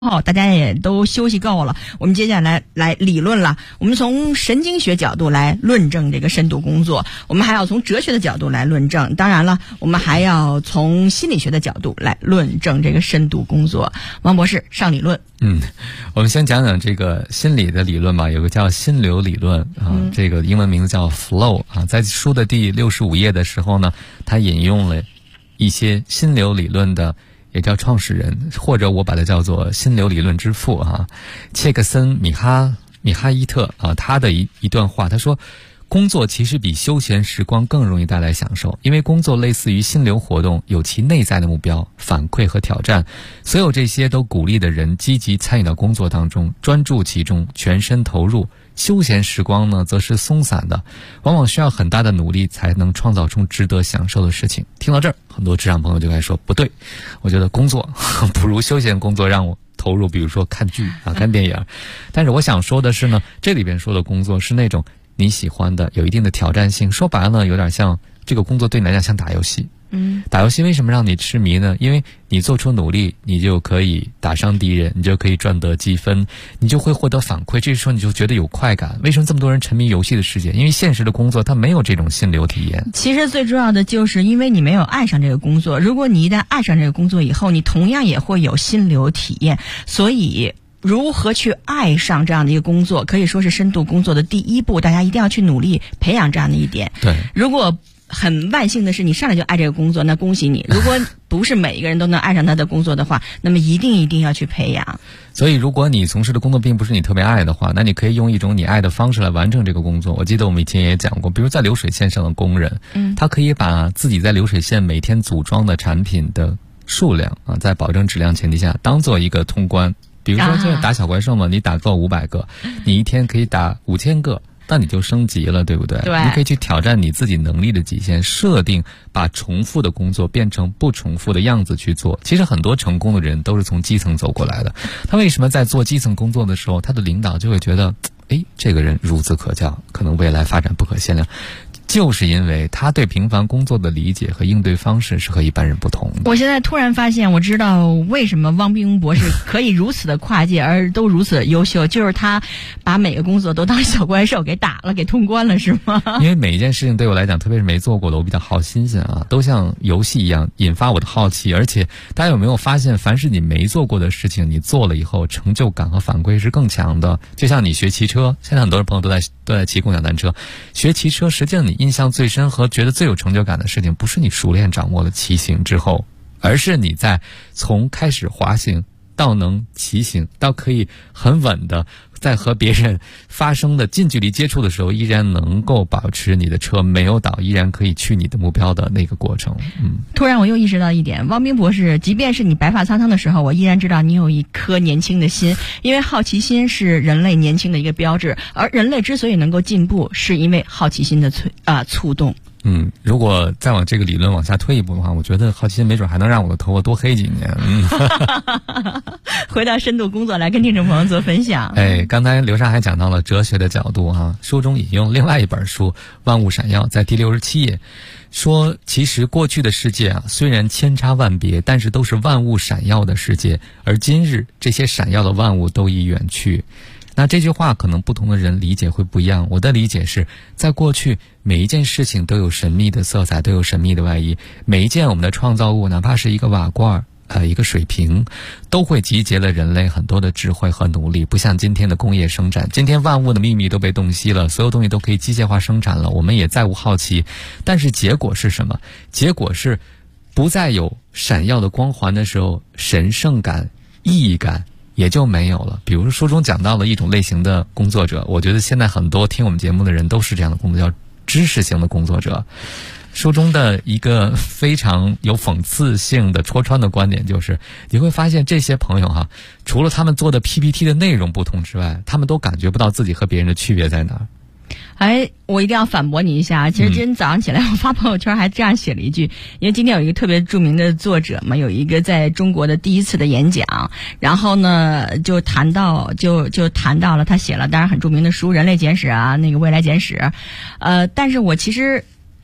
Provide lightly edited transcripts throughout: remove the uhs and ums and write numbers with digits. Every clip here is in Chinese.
好，大家也都休息够了，我们接下来理论了。我们从神经学角度来论证这个深度工作，我们还要从哲学的角度来论证，当然了，我们还要从心理学的角度来论证这个深度工作。王博士上理论。 我们先讲讲这个心理的理论吧，有个叫心流理论啊，这个英文名字叫 Flow 啊，在书的第65页的时候呢，他引用了一些心流理论的也叫创始人，或者我把它叫做心流理论之父啊，切克森米哈伊特啊，他的一段话，他说，工作其实比休闲时光更容易带来享受，因为工作类似于心流活动，有其内在的目标、反馈和挑战，所有这些都鼓励的人积极参与到工作当中，专注其中，全身投入。休闲时光呢，则是松散的，往往需要很大的努力才能创造出值得享受的事情。听到这儿，很多职场朋友就该说不对，我觉得工作不如休闲工作让我投入，比如说看剧啊、看电影。但是我想说的是呢，这里边说的工作是那种你喜欢的，有一定的挑战性。说白了，有点像这个工作对你来讲像打游戏。打游戏为什么让你痴迷呢？因为你做出努力，你就可以打伤敌人，你就可以赚得积分，你就会获得反馈，这时候你就觉得有快感。为什么这么多人沉迷游戏的世界？因为现实的工作它没有这种心流体验。 其实最重要的就是因为你没有爱上这个工作，如果你一旦爱上这个工作以后，你同样也会有心流体验。所以如何去爱上这样的一个工作，可以说是深度工作的第一步，大家一定要去努力培养这样的一点。 对， 如果很万幸的是你上来就爱这个工作，那恭喜你。如果不是每一个人都能爱上他的工作的话，那么一定要去培养。 所以如果你从事的工作并不是你特别爱的话，那你可以用一种你爱的方式来完成这个工作。我记得我们以前也讲过，比如在流水线上的工人，他可以把自己在流水线每天组装的产品的数量啊，在保证质量前提下当做一个通关。比如说就是打小怪兽嘛，你打够500个，你一天可以打5000个，那你就升级了，对不对？ 对， 你可以去挑战你自己能力的极限，设定把重复的工作变成不重复的样子去做。其实很多成功的人都是从基层走过来的，他为什么在做基层工作的时候，他的领导就会觉得，这个人孺子可教，可能未来发展不可限量，就是因为他对平凡工作的理解和应对方式是和一般人不同的。 我现在突然发现，我知道为什么汪冰博士可以如此的跨界而都如此优秀，就是他把每个工作都当小怪兽给打了，给通关了，是吗？ 因为每一件事情对我来讲，特别是没做过的，我比较好新鲜啊，都像游戏一样引发我的好奇。而且大家有没有发现，凡是你没做过的事情，你做了以后成就感和反馈是更强的。就像你学骑车，现在很多朋友都在骑共享单车，学骑车，实际上你印象最深和觉得最有成就感的事情，不是你熟练掌握了骑行之后，而是你在从开始滑行到能骑行，到可以很稳的在和别人发生的近距离接触的时候，依然能够保持你的车没有倒，依然可以去你的目标的那个过程。 突然我又意识到一点，汪冰博士，即便是你白发苍苍的时候，我依然知道你有一颗年轻的心，因为好奇心是人类年轻的一个标志，而人类之所以能够进步，是因为好奇心的触动。 如果再往这个理论往下推一步的话，我觉得好奇心没准还能让我的头发多黑几年。 回到深度工作来跟听众朋友做分享。 刚才刘莎还讲到了哲学的角度啊，书中引用另外一本书《万物闪耀》，在第67页说，其实过去的世界啊，虽然千差万别，但是都是万物闪耀的世界，而今日这些闪耀的万物都已远去。那这句话可能不同的人理解会不一样，我的理解是，在过去每一件事情都有神秘的色彩，都有神秘的外衣，每一件我们的创造物，哪怕是一个瓦罐一个水瓶，都会集结了人类很多的智慧和努力，不像今天的工业生产，今天万物的秘密都被洞悉了，所有东西都可以机械化生产了，我们也再无好奇。但是结果是什么？结果是不再有闪耀的光环的时候，神圣感、意义感也就没有了。比如说书中讲到了一种类型的工作者，我觉得现在很多听我们节目的人都是这样的工作，叫知识型的工作者。书中的一个非常有讽刺性的戳穿的观点就是，你会发现这些朋友除了他们做的 PPT 的内容不同之外，他们都感觉不到自己和别人的区别在哪儿。 我一定要反驳你一下。其实今天早上起来，我发朋友圈还这样写了一句，因为今天有一个特别著名的作者嘛，有一个在中国的第一次的演讲，然后呢就谈到了他写了当然很著名的书《人类简史》啊，那个《未来简史》，但是我其实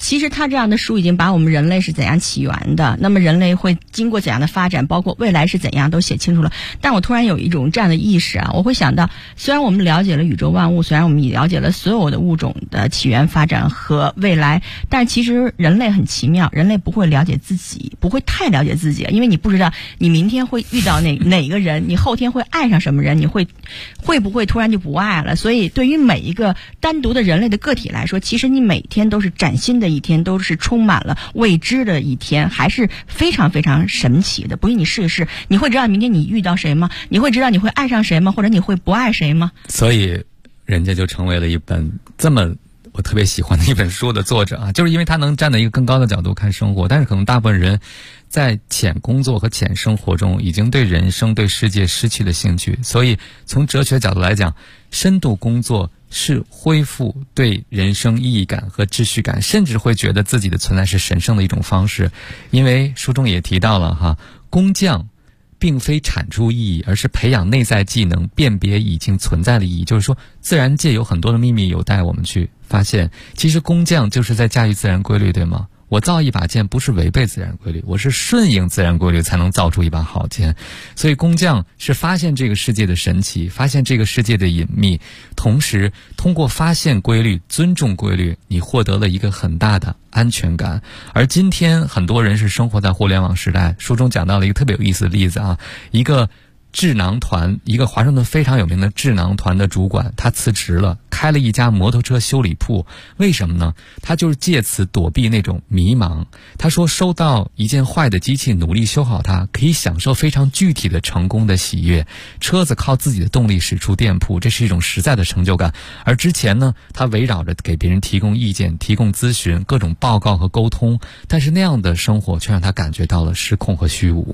其实他这样的书已经把我们人类是怎样起源的，那么人类会经过怎样的发展，包括未来是怎样都写清楚了。但我突然有一种这样的意识啊，我会想到，虽然我们了解了宇宙万物，虽然我们也了解了所有的物种的起源发展和未来，但其实人类很奇妙，人类不会了解自己，不会太了解自己，因为你不知道你明天会遇到哪个人，你后天会爱上什么人，你会不会突然就不爱了。所以对于每一个单独的人类的个体来说，其实你每天都是崭新的一天，都是充满了未知的一天，还是非常非常神奇的。不信你试一试，你会知道明天你遇到谁吗？你会知道你会爱上谁吗？或者你会不爱谁吗？ 所以人家就成为了一本这么我特别喜欢的一本书的作者啊，就是因为他能站在一个更高的角度看生活。但是可能大部分人在浅工作和浅生活中已经对人生对世界失去了兴趣，所以从哲学角度来讲，深度工作是恢复对人生意义感和秩序感，甚至会觉得自己的存在是神圣的一种方式。因为书中也提到了哈，工匠并非产出意义，而是培养内在技能，辨别已经存在的意义。就是说，自然界有很多的秘密有待我们去发现。其实工匠就是在驾驭自然规律，对吗？我造一把剑不是违背自然规律，我是顺应自然规律才能造出一把好剑。所以工匠是发现这个世界的神奇，发现这个世界的隐秘，同时通过发现规律，尊重规律，你获得了一个很大的安全感。而今天很多人是生活在互联网时代，书中讲到了一个特别有意思的例子啊，一个智囊团，一个华盛顿非常有名的智囊团的主管，他辞职了，开了一家摩托车修理铺。为什么呢？他就是借此躲避那种迷茫。他说，收到一件坏的机器，努力修好它，可以享受非常具体的成功的喜悦。车子靠自己的动力驶出店铺，这是一种实在的成就感。而之前呢，他围绕着给别人提供意见、提供咨询、各种报告和沟通，但是那样的生活却让他感觉到了失控和虚无。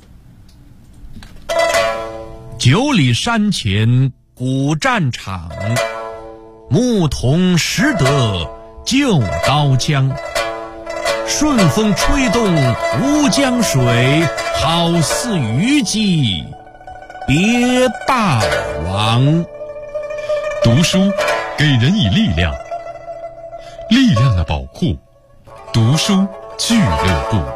9里山前古战场，牧童识得旧刀枪。顺风吹动吴江水，好似虞姬别霸王。 读书给人以力量，力量的宝库，读书俱乐部。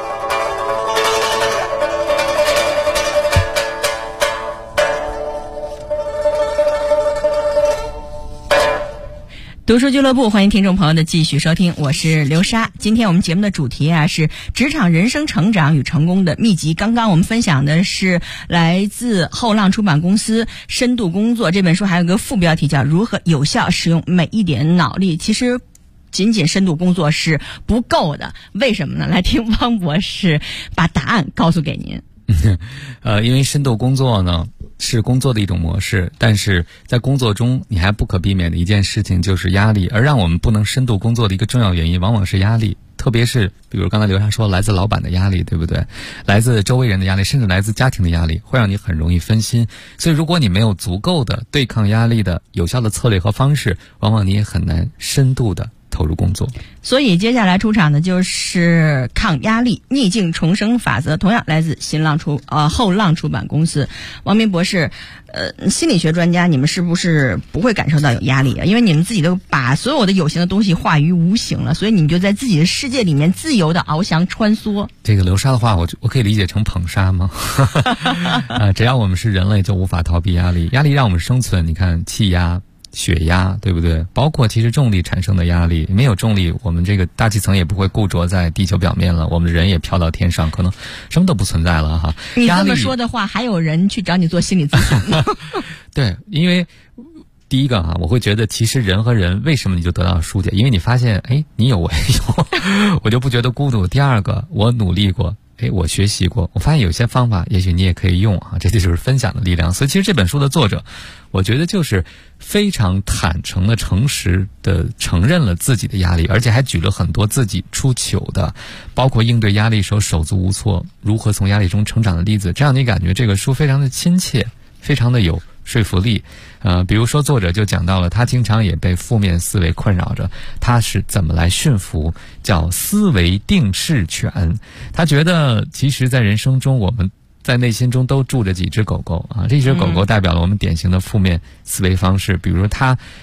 读书俱乐部，欢迎听众朋友的继续收听，我是刘莎。今天我们节目的主题啊是职场人生成长与成功的秘籍。刚刚我们分享的是来自后浪出版公司《深度工作》这本书，还有个副标题叫如何有效使用每一点脑力。其实仅仅深度工作是不够的，为什么呢？来听汪博士把答案告诉给您。 因为深度工作呢是工作的一种模式，但是在工作中你还不可避免的一件事情就是压力，而让我们不能深度工作的一个重要原因往往是压力，特别是比如刚才刘莎说来自老板的压力，对不对？来自周围人的压力，甚至来自家庭的压力，会让你很容易分心。所以如果你没有足够的对抗压力的有效的策略和方式，往往你也很难深度的投入工作。 所以接下来出场的就是抗压力逆境重生法则，同样来自后浪出版公司。王明博士，心理学专家，你们是不是不会感受到有压力啊？因为你们自己都把所有的有形的东西化于无形了，所以你们就在自己的世界里面自由的翱翔穿梭。 这个流沙的话，我可以理解成捧杀吗？只要我们是人类，就无法逃避压力。压力让我们生存，你看气压、血压，对不对？包括其实重力产生的压力，没有重力，我们这个大气层也不会固着在地球表面了，我们的人也飘到天上，可能什么都不存在了哈。 你这么说的话，还有人去找你做心理咨询呢？ 对，因为第一个啊，我会觉得其实人和人为什么你就得到疏解？因为你发现，哎，你有我也有，我就不觉得孤独。第二个，我努力过。我学习过，我发现有些方法也许你也可以用啊，这就是分享的力量。所以其实这本书的作者，我觉得就是非常坦诚的、诚实的承认了自己的压力，而且还举了很多自己出糗的，包括应对压力时候手足无措、如何从压力中成长的例子，这样你感觉这个书非常的亲切，非常的有说服力。比如说作者就讲到了他经常也被负面思维困扰着，他是怎么来驯服，叫思维定势权。他觉得其实在人生中我们在内心中都住着几只狗狗啊，这只狗狗代表了我们典型的负面思维方式。比如他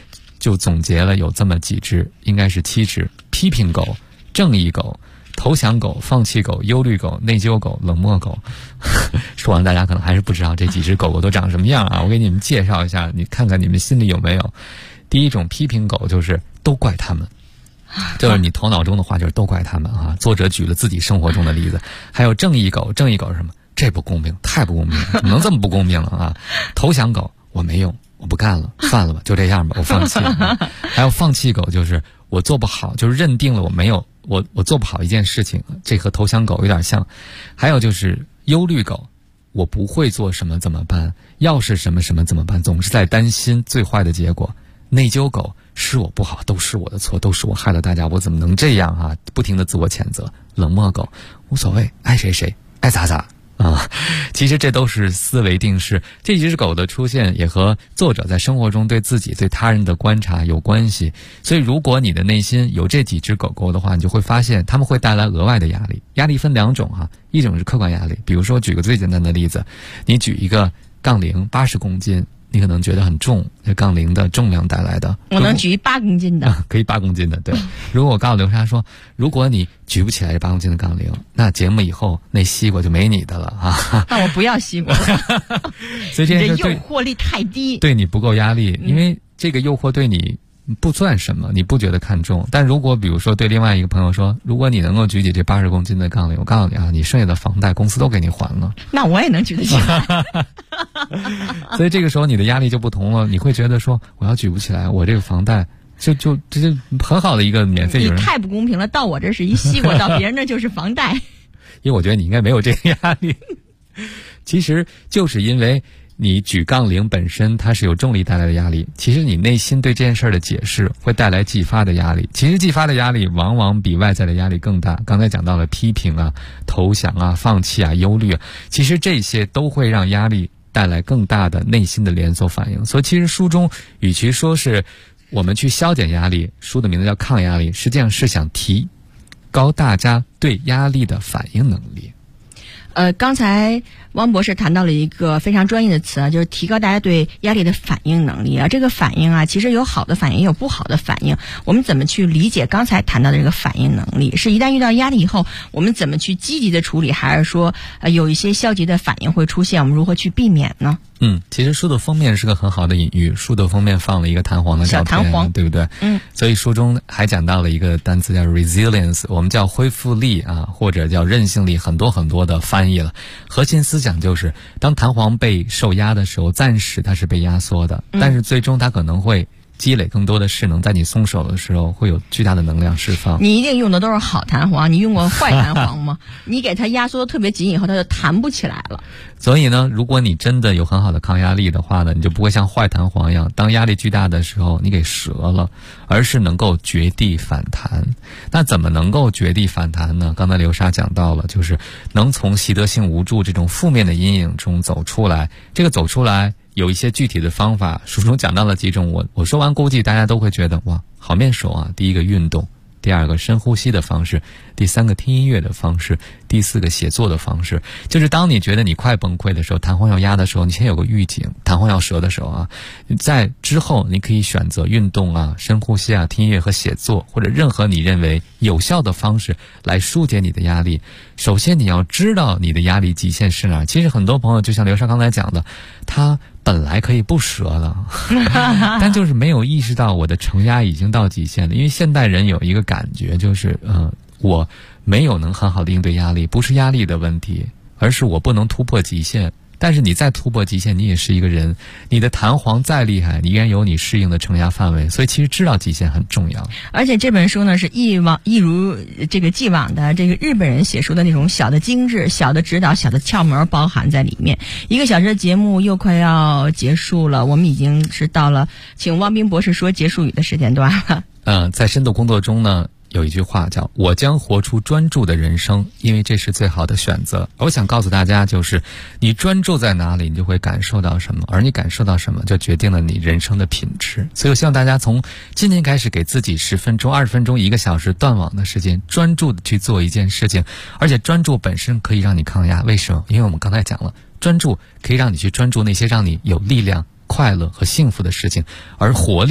就总结了有这么几只，应该是7只：批评狗、正义狗、投降狗、放弃狗、忧虑狗、内疚狗、冷漠狗。说完大家可能还是不知道这几只狗狗都长什么样啊，我给你们介绍一下，你看看你们心里有没有。第一种批评狗就是都怪他们，就是你头脑中的话就是都怪他们啊。作者举了自己生活中的例子。还有正义狗，正义狗是什么？这不公平，太不公平了，怎么能这么不公平了啊？投降狗，我没用，我不干了，算了吧，就这样吧，我放弃了。还有放弃狗，就是我做不好，就是认定了我没有我做不好一件事情，这和投降狗有点像。还有就是忧虑狗，我不会做什么怎么办？要是什么什么怎么办？总是在担心最坏的结果。内疚狗，是我不好，都是我的错，都是我害了大家，我怎么能这样啊？不停的自我谴责。冷漠狗，无所谓，爱谁谁，爱咋咋啊。其实这都是思维定式。这几只狗的出现也和作者在生活中对自己对他人的观察有关系。所以如果你的内心有这几只狗狗的话，你就会发现它们会带来额外的压力。压力分2种哈，一种是客观压力，比如说举个最简单的例子，你举一个杠铃80公斤，你可能觉得很重，这杠铃的重量带来的。 我能举8公斤的， 可以8公斤的，对。如果我告诉刘莎说，如果你举不起来这8公斤的杠铃，那节目以后那西瓜就没你的了啊！ 那我不要西瓜了。 所以这件事诱惑力太低， 对你不够压力，因为这个诱惑对你不算什么，你不觉得看重。但如果比如说对另外一个朋友说，如果你能够举起这80公斤的杠铃，我告诉你啊，你剩下的房贷公司都给你还了。 那我也能举得起来。 所以这个时候你的压力就不同了，你会觉得说，我要举不起来，我这个房贷这就很好的一个免费有人。 你太不公平了，到我这是一西瓜，到别人那就是房贷。 因为我觉得你应该没有这个压力。其实就是因为你举杠铃本身它是有重力带来的压力，其实你内心对这件事的解释会带来继发的压力。其实继发的压力往往比外在的压力更大。刚才讲到了批评啊、投降啊、放弃啊、忧虑啊，其实这些都会让压力带来更大的内心的连锁反应。所以其实书中与其说是我们去消减压力，书的名字叫抗压力，实际上是想提高大家对压力的反应能力。 刚才汪博士谈到了一个非常专业的词啊，就是提高大家对压力的反应能力啊。这个反应啊，其实有好的反应，也有不好的反应。我们怎么去理解刚才谈到的这个反应能力？是一旦遇到压力以后，我们怎么去积极的处理，还是说有一些消极的反应会出现，我们如何去避免呢？ 其实书的封面是个很好的隐喻。书的封面放了一个弹簧的照片， 小弹簧， 对不对？所以书中还讲到了一个单词叫 resilience， 我们叫恢复力啊，或者叫韧性力，很多很多的翻译了。核心思想就是，当弹簧被受压的时候，暂时它是被压缩的，但是最终它可能会积累更多的势能，在你松手的时候会有巨大的能量释放。 你一定用的都是好弹簧，你用过坏弹簧吗？你给它压缩的特别紧以后，它就弹不起来了。 所以呢，如果你真的有很好的抗压力的话呢，你就不会像坏弹簧一样，当压力巨大的时候你给折了，而是能够绝地反弹。那怎么能够绝地反弹呢？刚才刘莎讲到了，就是能从习得性无助这种负面的阴影中走出来。这个走出来有一些具体的方法，书中讲到了几种，我说完估计大家都会觉得哇，好面熟啊。第一个运动，第二个深呼吸的方式，第三个听音乐的方式，第四个写作的方式。就是当你觉得你快崩溃的时候，弹簧要压的时候，你先有个预警，弹簧要折的时候啊，在之后你可以选择运动啊、深呼吸啊、听音乐和写作，或者任何你认为有效的方式来疏解你的压力。首先你要知道你的压力极限是哪儿。其实很多朋友就像刘莎刚才讲的，他本来可以不折了，但就是没有意识到我的承压已经到极限了。因为现代人有一个感觉，就是我没有能很好的应对压力，不是压力的问题，而是我不能突破极限。但是你再突破极限，你也是一个人，你的弹簧再厉害，你依然有你适应的承压范围。所以其实知道极限很重要。 而且这本书呢，是一如这个既往的这个日本人写书的那种小的精致、小的指导、小的窍门包含在里面。1个小时的节目又快要结束了，我们已经是到了请汪斌博士说结束语的时间段了。 在深度工作中呢，有一句话叫我将活出专注的人生，因为这是最好的选择。我想告诉大家，就是你专注在哪里，你就会感受到什么，而你感受到什么就决定了你人生的品质。所以我希望大家从今天开始给自己10分钟、20分钟、1个小时断网的时间，专注的去做一件事情。而且专注本身可以让你抗压。为什么？因为我们刚才讲了，专注可以让你去专注那些让你有力量、快乐和幸福的事情，而活力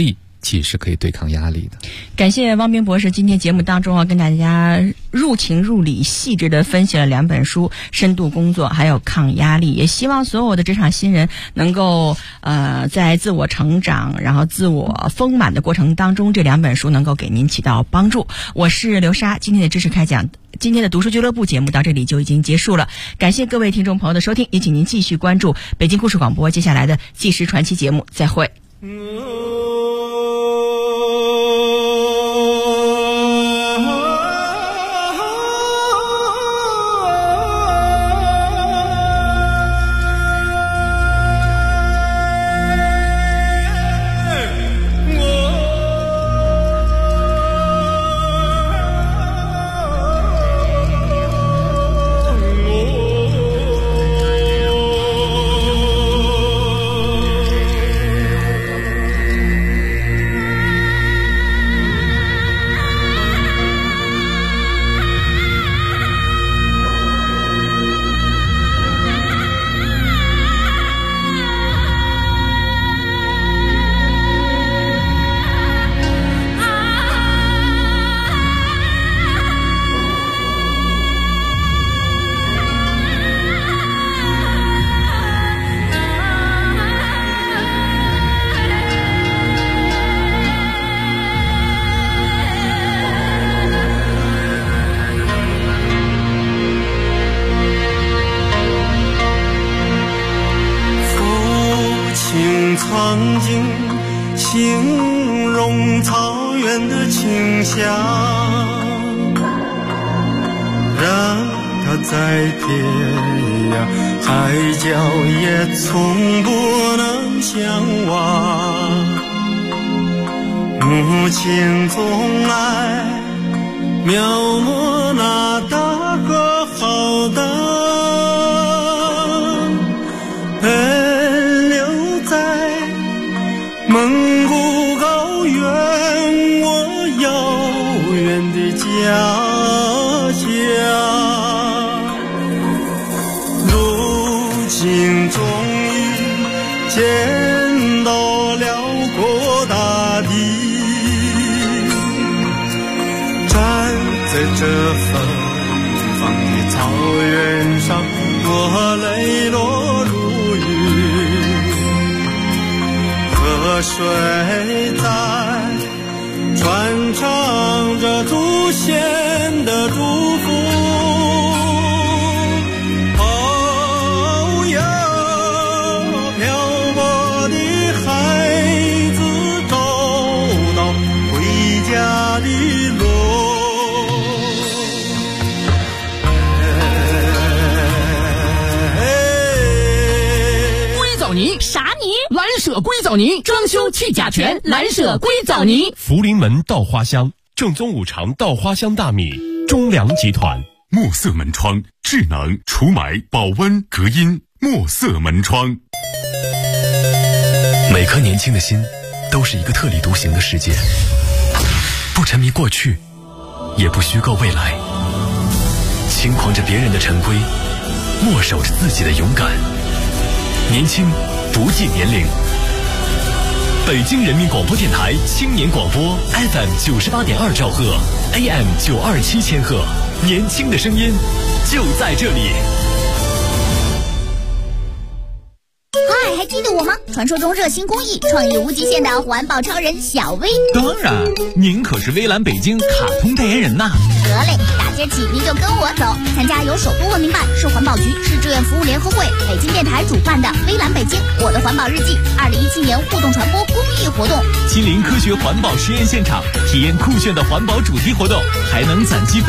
既是可以对抗压力的。 感谢汪斌博士今天节目当中跟大家入情入理细致的分析了2本书，深度工作还有抗压力，也希望所有的职场新人能够在自我成长然后自我丰满的过程当中，这2本书能够给您起到帮助。我是刘莎，今天的知识开讲，今天的读书俱乐部节目到这里就已经结束了，感谢各位听众朋友的收听，也请您继续关注北京故事广播接下来的纪实传奇节目，再会。 曾经形容草原的清香，让它在天涯海角也从不能相忘。母亲总爱描摹那大河浩荡，蒙古高原，我遥远的家乡，如今终于见到辽阔大地，站在这芬芳的草原上，我泪落如雨。河水在传唱着祖先的祝福，哦哟，漂泊的孩子找到回家的路。 硅藻泥啥泥？蓝舍硅藻泥，装修去甲醛，蓝舍硅藻泥。 福临门稻花香，正宗五常稻花香大米，中粮集团。 墨色门窗，智能除霾、保温、隔音。墨色门窗。 每颗年轻的心，都是一个特立独行的世界，不沉迷过去，也不虚构未来，轻狂着别人的陈规，默守着自己的勇敢。年轻不计年龄。北京人民广播电台青年广播 FM 98.2兆赫 AM 927千赫，年轻的声音就在这里。 嗨，还记得我吗？传说中热心公益、创意无极限的环保超人小薇。 当然，您可是微蓝北京卡通代言人呐。 得嘞，大街起您就跟我走，参加由首都文明办、市环保局、市志愿服务联合会、北京电台主办的微蓝北京我的环保日记2017年互动传播公益活动， 亲临科学环保实验现场，体验酷炫的环保主题活动，还能攒积分。